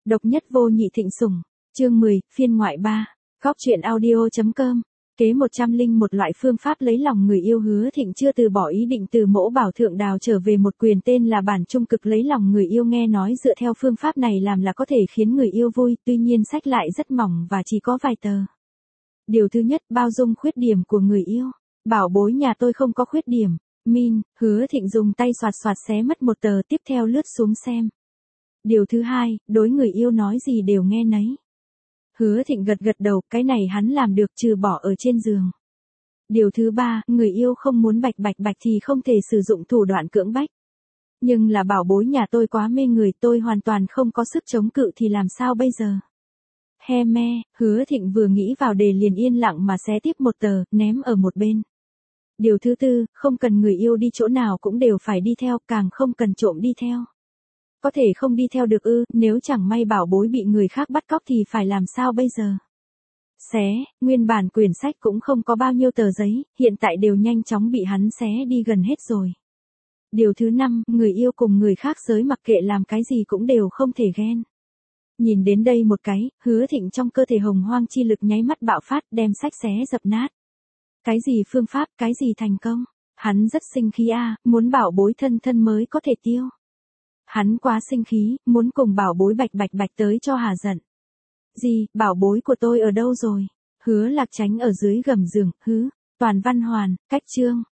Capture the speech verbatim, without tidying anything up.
Độc nhất vô nhị thịnh sủng, chương mười, phiên ngoại ba, góc truyện audio.com. Kế một trăm linh một loại phương pháp lấy lòng người yêu. Hứa Thịnh chưa từ bỏ ý định từ Mỗ Bảo Thượng Đào trở về một quyền tên là bản trung cực lấy lòng người yêu. Nghe nói dựa theo phương pháp này làm là có thể khiến người yêu vui, tuy nhiên sách lại rất mỏng và chỉ có vài tờ. Điều thứ nhất, bao dung khuyết điểm của người yêu. Bảo bối nhà tôi không có khuyết điểm. Min, Hứa Thịnh dùng tay xoạt xoạt xé mất một tờ, tiếp theo lướt xuống xem. Điều thứ hai, đối người yêu nói gì đều nghe nấy. Hứa Thịnh gật gật đầu, cái này hắn làm được trừ bỏ ở trên giường. Điều thứ ba, người yêu không muốn bạch bạch bạch thì không thể sử dụng thủ đoạn cưỡng bách. Nhưng là bảo bối nhà tôi quá mê người, tôi hoàn toàn không có sức chống cự thì làm sao bây giờ? He me, Hứa Thịnh vừa nghĩ vào đề liền yên lặng mà xé tiếp một tờ, ném ở một bên. Điều thứ tư, không cần người yêu đi chỗ nào cũng đều phải đi theo, càng không cần trộm đi theo. Có thể không đi theo được ư, nếu chẳng may bảo bối bị người khác bắt cóc thì phải làm sao bây giờ? Xé, nguyên bản quyển sách cũng không có bao nhiêu tờ giấy, hiện tại đều nhanh chóng bị hắn xé đi gần hết rồi. Điều thứ năm, người yêu cùng người khác giới mặc kệ làm cái gì cũng đều không thể ghen. Nhìn đến đây một cái, Hứa Thịnh trong cơ thể hồng hoang chi lực nháy mắt bạo phát, đem sách xé dập nát. Cái gì phương pháp, cái gì thành công? Hắn rất sinh khí a, muốn bảo bối thân thân mới có thể tiêu. Hắn quá sinh khí, muốn cùng bảo bối bạch bạch bạch tới cho hà giận. Gì, bảo bối của tôi ở đâu rồi? Hứa Lạc Chánh ở dưới gầm giường, hứ, toàn văn hoàn, cách chương.